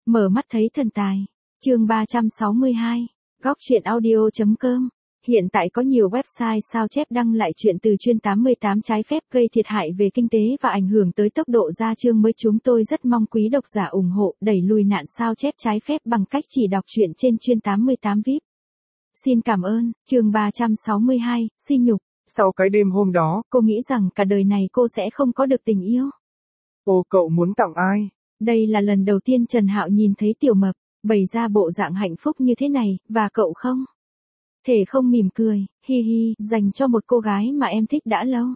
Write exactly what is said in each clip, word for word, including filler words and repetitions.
Mở mắt thấy thần tài. Chương ba trăm sáu mươi hai. Góc truyện audio.com. Hiện tại có nhiều website sao chép đăng lại chuyện từ chuyên tám mươi tám trái phép gây thiệt hại về kinh tế và ảnh hưởng tới tốc độ ra chương mới. Chúng tôi rất mong quý độc giả ủng hộ đẩy lùi nạn sao chép trái phép bằng cách chỉ đọc truyện trên chuyên tám mươi tám vi ai pi. Xin cảm ơn. Chương ba trăm sáu mươi hai. Sỉ nhục. Sau cái đêm hôm đó, cô nghĩ rằng cả đời này cô sẽ không có được tình yêu. Ô, cậu muốn tặng ai? Đây là lần đầu tiên Trần Hạo nhìn thấy Tiểu Mập bày ra bộ dạng hạnh phúc như thế này, và cậu không thể không mỉm cười, hi hi, dành cho một cô gái mà em thích đã lâu.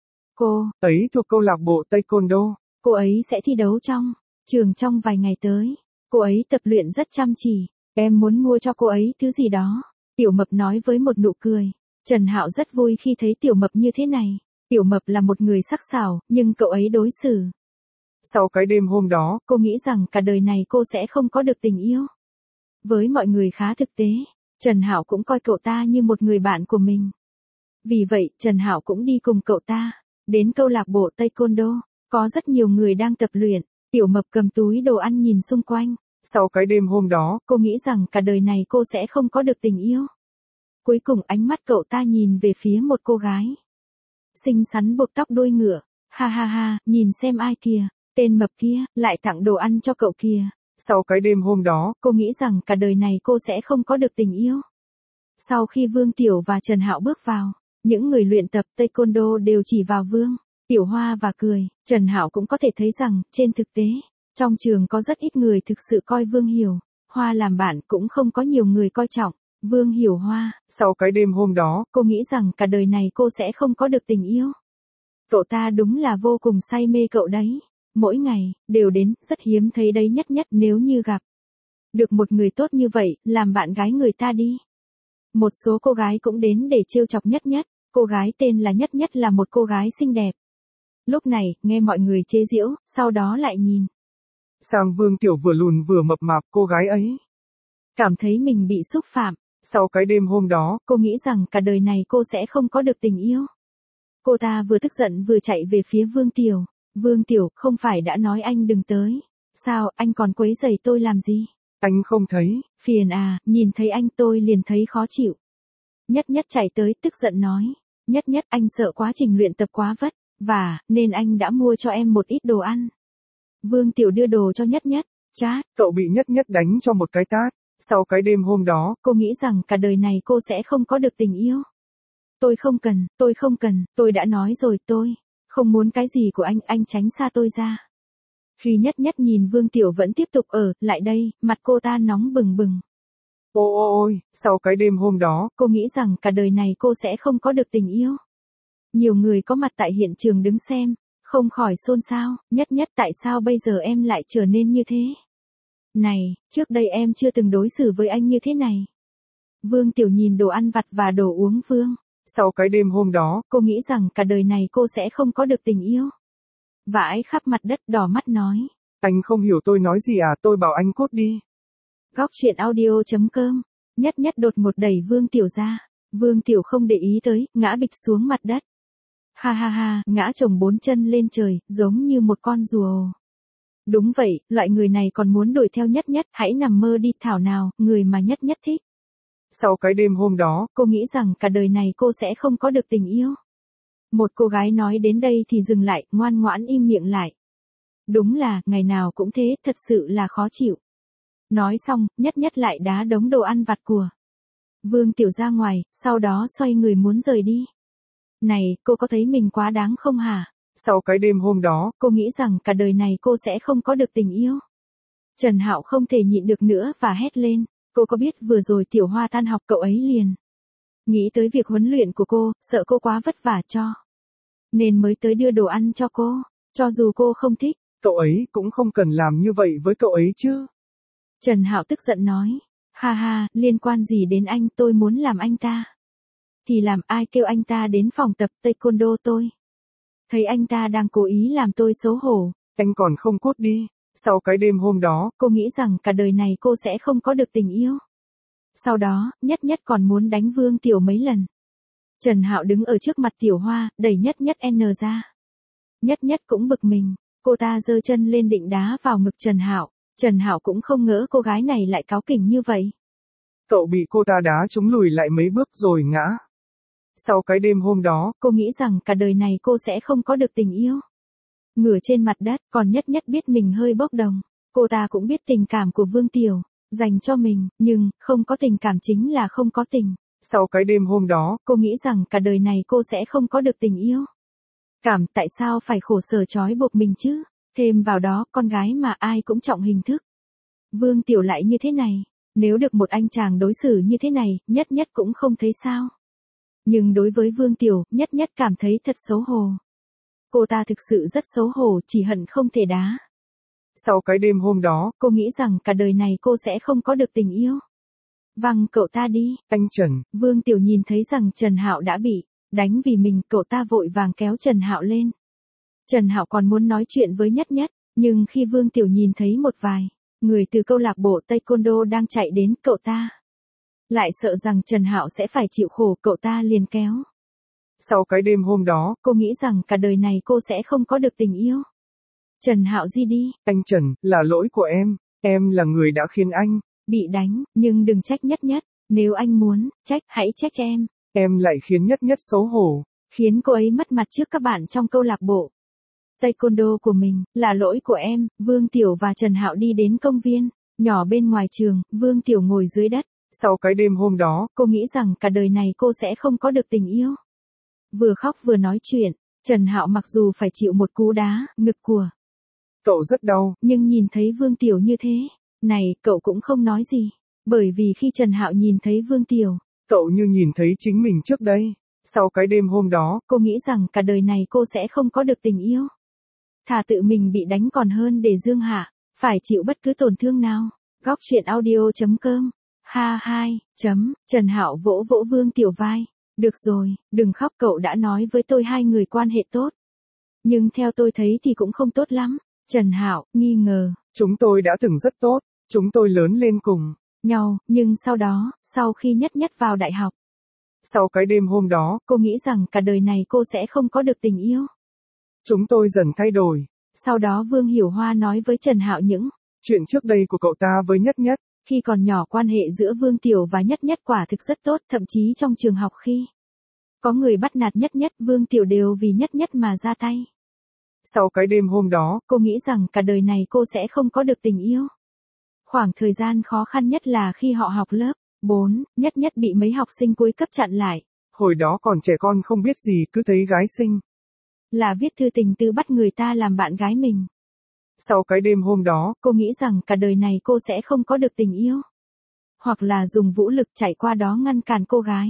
Cô ấy thuộc câu lạc bộ Taekwondo. Cô ấy sẽ thi đấu trong trường trong vài ngày tới. Cô ấy tập luyện rất chăm chỉ. Em muốn mua cho cô ấy thứ gì đó. Tiểu Mập nói với một nụ cười. Trần Hạo rất vui khi thấy Tiểu Mập như thế này. Tiểu Mập là một người sắc sảo, nhưng cậu ấy đối xử. Sau cái đêm hôm đó, cô nghĩ rằng cả đời này cô sẽ không có được tình yêu. Với mọi người khá thực tế, Trần Hạo cũng coi cậu ta như một người bạn của mình. Vì vậy, Trần Hạo cũng đi cùng cậu ta đến câu lạc bộ Taekwondo. Có rất nhiều người đang tập luyện. Tiểu Mập cầm túi đồ ăn nhìn xung quanh. Sau cái đêm hôm đó, cô nghĩ rằng cả đời này cô sẽ không có được tình yêu. Cuối cùng ánh mắt cậu ta nhìn về phía một cô gái xinh xắn buộc tóc đuôi ngựa. Ha ha ha, nhìn xem ai kìa, tên Mập kia, lại tặng đồ ăn cho cậu kìa. Sau cái đêm hôm đó, cô nghĩ rằng cả đời này cô sẽ không có được tình yêu. Sau khi Vương Tiểu và Trần Hạo bước vào, những người luyện tập Taekwondo đều chỉ vào Vương Tiểu Hoa và cười. Trần Hạo cũng có thể thấy rằng, trên thực tế, trong trường có rất ít người thực sự coi Vương Hiểu Hoa làm bạn, cũng không có nhiều người coi trọng Vương Hiểu Hoa. Sau cái đêm hôm đó, cô nghĩ rằng cả đời này cô sẽ không có được tình yêu. Cậu ta đúng là vô cùng say mê cậu đấy. Mỗi ngày, đều đến, rất hiếm thấy đấy. Nhất Nhất nếu như gặp được một người tốt như vậy, làm bạn gái người ta đi. Một số cô gái cũng đến để trêu chọc Nhất Nhất. Cô gái tên là Nhất Nhất là một cô gái xinh đẹp. Lúc này, nghe mọi người chế giễu, sau đó lại nhìn sang Vương Tiểu vừa lùn vừa mập mạp. Cô gái ấy cảm thấy mình bị xúc phạm. Sau cái đêm hôm đó, cô nghĩ rằng cả đời này cô sẽ không có được tình yêu. Cô ta vừa tức giận vừa chạy về phía Vương Tiểu. Vương Tiểu, không phải đã nói anh đừng tới. Sao, anh còn quấy rầy tôi làm gì? Anh không thấy. Phiền à, nhìn thấy anh tôi liền thấy khó chịu. Nhất Nhất chạy tới tức giận nói. Nhất Nhất, anh sợ quá trình luyện tập quá vất vả, nên anh đã mua cho em một ít đồ ăn. Vương Tiểu đưa đồ cho Nhất Nhất. Chát. Cậu bị Nhất Nhất đánh cho một cái tát. Sau cái đêm hôm đó, cô nghĩ rằng cả đời này cô sẽ không có được tình yêu. Tôi không cần, tôi không cần, tôi đã nói rồi, tôi không muốn cái gì của anh, anh tránh xa tôi ra. Khi Nhất Nhất nhìn Vương Tiểu vẫn tiếp tục ở lại đây, mặt cô ta nóng bừng bừng. Ô ô ôi, sau cái đêm hôm đó, cô nghĩ rằng cả đời này cô sẽ không có được tình yêu. Nhiều người có mặt tại hiện trường đứng xem, không khỏi xôn xao. Nhất Nhất, tại sao bây giờ em lại trở nên như thế? Này, trước đây em chưa từng đối xử với anh như thế này. Vương Tiểu nhìn đồ ăn vặt và đồ uống Vương. Sau cái đêm hôm đó, cô nghĩ rằng cả đời này cô sẽ không có được tình yêu. Vãi khắp mặt đất, đỏ mắt nói. Anh không hiểu tôi nói gì à, tôi bảo anh cút đi. Góc truyện audio.com. Nhất Nhất đột ngột đẩy Vương Tiểu ra. Vương Tiểu không để ý tới, ngã bịch xuống mặt đất. Ha ha ha, ngã chồng bốn chân lên trời, giống như một con rùa. Đúng vậy, loại người này còn muốn đuổi theo Nhất Nhất, hãy nằm mơ đi thảo nào, người mà Nhất Nhất thích. Sau cái đêm hôm đó, cô nghĩ rằng cả đời này cô sẽ không có được tình yêu. Một cô gái nói đến đây thì dừng lại, ngoan ngoãn im miệng lại. Đúng là, ngày nào cũng thế, thật sự là khó chịu. Nói xong, Nhất Nhất lại đá đống đồ ăn vặt của Vương Tiểu ra ngoài, sau đó xoay người muốn rời đi. Này, cô có thấy mình quá đáng không hả? Sau cái đêm hôm đó, cô nghĩ rằng cả đời này cô sẽ không có được tình yêu. Trần Hạo không thể nhịn được nữa và hét lên. Cô có biết vừa rồi Tiểu Hoa tan học cậu ấy liền nghĩ tới việc huấn luyện của cô, sợ cô quá vất vả cho nên mới tới đưa đồ ăn cho cô, cho dù cô không thích. Cậu ấy cũng không cần làm như vậy với cậu ấy chứ. Trần Hạo tức giận nói. Ha ha, liên quan gì đến anh, tôi muốn làm anh ta thì làm, ai kêu anh ta đến phòng tập Taekwondo tôi. Thấy anh ta đang cố ý làm tôi xấu hổ. Anh còn không cút đi. Sau cái đêm hôm đó, cô nghĩ rằng cả đời này cô sẽ không có được tình yêu. Sau đó, Nhất Nhất còn muốn đánh Vương Tiểu mấy lần. Trần Hạo đứng ở trước mặt Tiểu Hoa, đẩy Nhất Nhất N ra. Nhất Nhất cũng bực mình, cô ta giơ chân lên định đá vào ngực Trần Hạo. Trần Hạo cũng không ngỡ cô gái này lại cáu kỉnh như vậy. Cậu bị cô ta đá trúng lùi lại mấy bước rồi ngã. Sau cái đêm hôm đó, cô nghĩ rằng cả đời này cô sẽ không có được tình yêu. Ngửa trên mặt đất, còn nhất nhất biết mình hơi bốc đồng. Cô ta cũng biết tình cảm của Vương Tiểu, dành cho mình, nhưng, không có tình cảm chính là không có tình. Sau cái đêm hôm đó, cô nghĩ rằng cả đời này cô sẽ không có được tình yêu. Cảm tại sao phải khổ sở trói buộc mình chứ? Thêm vào đó, con gái mà ai cũng trọng hình thức. Vương Tiểu lại như thế này, nếu được một anh chàng đối xử như thế này, nhất nhất cũng không thấy sao. Nhưng đối với Vương Tiểu, nhất nhất cảm thấy thật xấu hổ. Cô ta thực sự rất xấu hổ, chỉ hận không thể đá. Sau cái đêm hôm đó, cô nghĩ rằng cả đời này cô sẽ không có được tình yêu. Văng cậu ta đi. Anh Trần. Vương Tiểu nhìn thấy rằng Trần Hạo đã bị đánh vì mình, cậu ta vội vàng kéo Trần Hạo lên. Trần Hạo còn muốn nói chuyện với nhất nhất, nhưng khi Vương Tiểu nhìn thấy một vài người từ câu lạc bộ Taekwondo đang chạy đến, cậu ta lại sợ rằng Trần Hạo sẽ phải chịu khổ, cậu ta liền kéo. Sau cái đêm hôm đó, cô nghĩ rằng cả đời này cô sẽ không có được tình yêu. Trần Hạo di đi. Anh Trần, là lỗi của em, em là người đã khiến anh bị đánh, nhưng đừng trách nhất nhất, nếu anh muốn trách, hãy trách em. Em lại khiến nhất nhất xấu hổ, khiến cô ấy mất mặt trước các bạn trong câu lạc bộ Taekwondo của mình, là lỗi của em. Vương Tiểu và Trần Hạo đi đến công viên nhỏ bên ngoài trường, Vương Tiểu ngồi dưới đất. Sau cái đêm hôm đó, cô nghĩ rằng cả đời này cô sẽ không có được tình yêu. Vừa khóc vừa nói chuyện, Trần Hạo mặc dù phải chịu một cú đá ngực của cậu rất đau, nhưng nhìn thấy Vương Tiểu như thế này, cậu cũng không nói gì, bởi vì khi Trần Hạo nhìn thấy Vương Tiểu, cậu như nhìn thấy chính mình trước đây. Sau cái đêm hôm đó, cô nghĩ rằng cả đời này cô sẽ không có được tình yêu. Thà tự mình bị đánh còn hơn để Dương Hạ phải chịu bất cứ tổn thương nào. Góc truyện audio chấm com. Ha hai, chấm, Trần Hạo vỗ vỗ Vương Tiểu vai. Được rồi, đừng khóc, cậu đã nói với tôi hai người quan hệ tốt. Nhưng theo tôi thấy thì cũng không tốt lắm. Trần Hạo nghi ngờ. Chúng tôi đã từng rất tốt, chúng tôi lớn lên cùng nhau, nhưng sau đó, sau khi nhất nhất vào đại học. Sau cái đêm hôm đó, cô nghĩ rằng cả đời này cô sẽ không có được tình yêu. Chúng tôi dần thay đổi. Sau đó Vương Hiểu Hoa nói với Trần Hạo những chuyện trước đây của cậu ta với Nhất Nhất. Khi còn nhỏ quan hệ giữa Vương Tiểu và Nhất Nhất quả thực rất tốt, thậm chí trong trường học khi có người bắt nạt Nhất Nhất, Vương Tiểu đều vì Nhất Nhất mà ra tay. Sau cái đêm hôm đó, cô nghĩ rằng cả đời này cô sẽ không có được tình yêu. Khoảng thời gian khó khăn nhất là khi họ học lớp bốn, Nhất Nhất bị mấy học sinh cuối cấp chặn lại. Hồi đó còn trẻ con không biết gì, cứ thấy gái xinh là viết thư tình tư bắt người ta làm bạn gái mình. Sau cái đêm hôm đó, cô nghĩ rằng cả đời này cô sẽ không có được tình yêu. Hoặc là dùng vũ lực chạy qua đó ngăn cản cô gái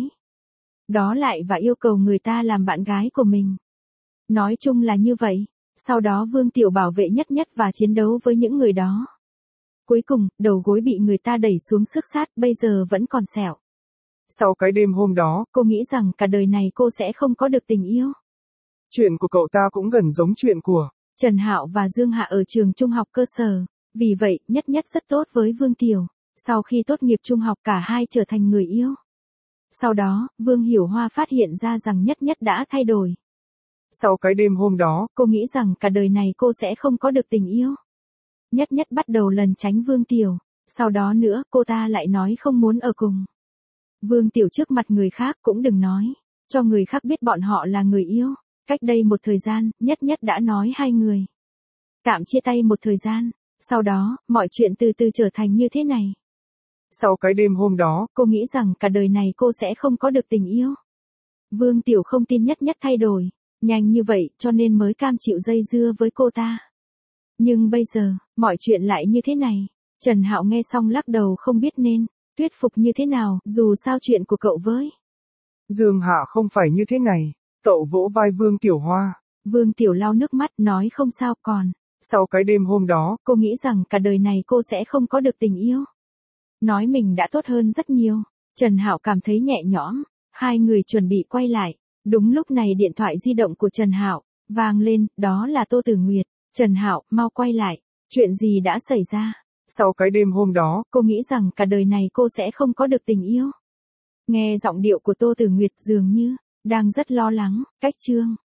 đó lại và yêu cầu người ta làm bạn gái của mình. Nói chung là như vậy. Sau đó Vương Tiểu bảo vệ Nhất Nhất và chiến đấu với những người đó. Cuối cùng, đầu gối bị người ta đẩy xuống xước sát, bây giờ vẫn còn sẹo. Sau cái đêm hôm đó, cô nghĩ rằng cả đời này cô sẽ không có được tình yêu. Chuyện của cậu ta cũng gần giống chuyện của Trần Hạo và Dương Hạ ở trường trung học cơ sở. Vì vậy, Nhất Nhất rất tốt với Vương Tiểu. Sau khi tốt nghiệp trung học cả hai trở thành người yêu. Sau đó, Vương Hiểu Hoa phát hiện ra rằng Nhất Nhất đã thay đổi. Sau cái đêm hôm đó, cô nghĩ rằng cả đời này cô sẽ không có được tình yêu. Nhất Nhất bắt đầu lẩn tránh Vương Tiểu. Sau đó nữa, cô ta lại nói không muốn ở cùng Vương Tiểu trước mặt người khác, cũng đừng nói cho người khác biết bọn họ là người yêu. Cách đây một thời gian, Nhất Nhất đã nói hai người tạm chia tay một thời gian. Sau đó, mọi chuyện từ từ trở thành như thế này. Sau cái đêm hôm đó, cô nghĩ rằng cả đời này cô sẽ không có được tình yêu. Vương Tiểu không tin Nhất Nhất thay đổi nhanh như vậy, cho nên mới cam chịu dây dưa với cô ta. Nhưng bây giờ, mọi chuyện lại như thế này. Trần Hạo nghe xong lắc đầu không biết nên thuyết phục như thế nào, dù sao chuyện của cậu với Dương Hạ không phải như thế này. Cậu vỗ vai Vương Tiểu Hoa. Vương Tiểu lau nước mắt nói không sao còn. Sau cái đêm hôm đó, cô nghĩ rằng cả đời này cô sẽ không có được tình yêu. Nói mình đã tốt hơn rất nhiều. Trần Hạo cảm thấy nhẹ nhõm. Hai người chuẩn bị quay lại. Đúng lúc này điện thoại di động của Trần Hạo vang lên, đó là Tô Tử Nguyệt. Trần Hạo, mau quay lại. Chuyện gì đã xảy ra? Sau cái đêm hôm đó, cô nghĩ rằng cả đời này cô sẽ không có được tình yêu. Nghe giọng điệu của Tô Tử Nguyệt dường như đang rất lo lắng. Cách chương